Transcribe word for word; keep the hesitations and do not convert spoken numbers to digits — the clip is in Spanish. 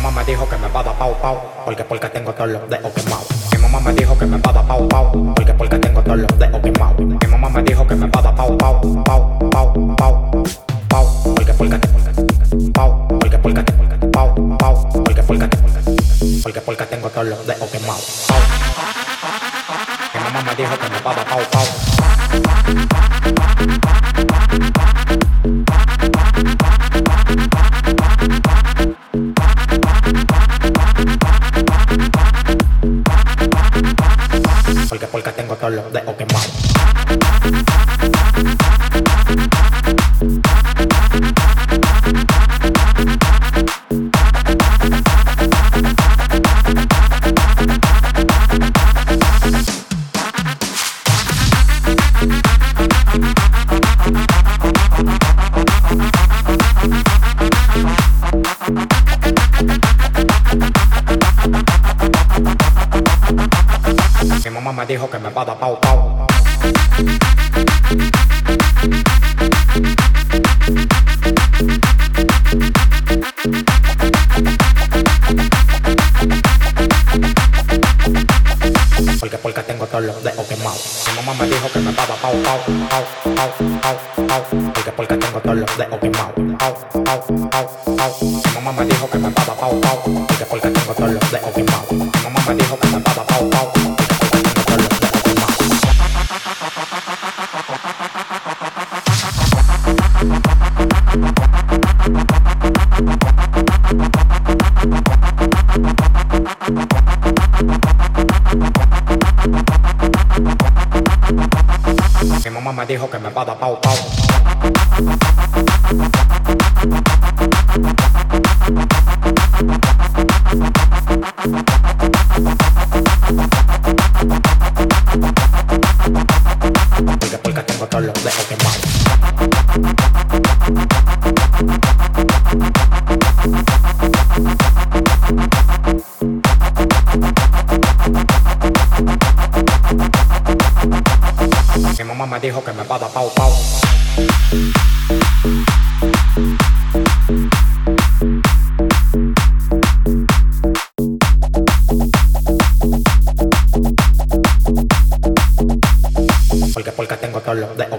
mamá me dijo que me va a dar pau pau, porque porque tengo todos los dedos quemados. Mi mamá me dijo que me va a dar pau pau, porque porque tengo todos los dedos quemados. Mi mamá me dijo que me va a dar pau pau, pau, pau, pau, pau, porque porque pau, porque porque pau, pau, porque porque porque porque tengo todos los dedos quemados. Pau. Mi mamá me dijo que me va a dar pau pau. Porque porque tengo todos los dedos quemados. Mi mamá me dijo que me va a dar pau pau. Porque porque tengo todos los dedos quemados. Mi mamá me dijo que me va a dar pau pau, pau, pau, pau, pau. Porque porque tengo todos los dedos quemados. Pau, pau, pau, pau. Mi mamá me dijo que me va a dar pau pau, porque porque tengo todos los dedos quemados. Mi mamá me dijo que me va a dar pau pau. Mi mamá me dijo que me va a dar pau pau. Porque porque tengo todos los dedos quemados. Mi mamá me dijo que me va a dar pau pau. Porque porque tengo todos los dedos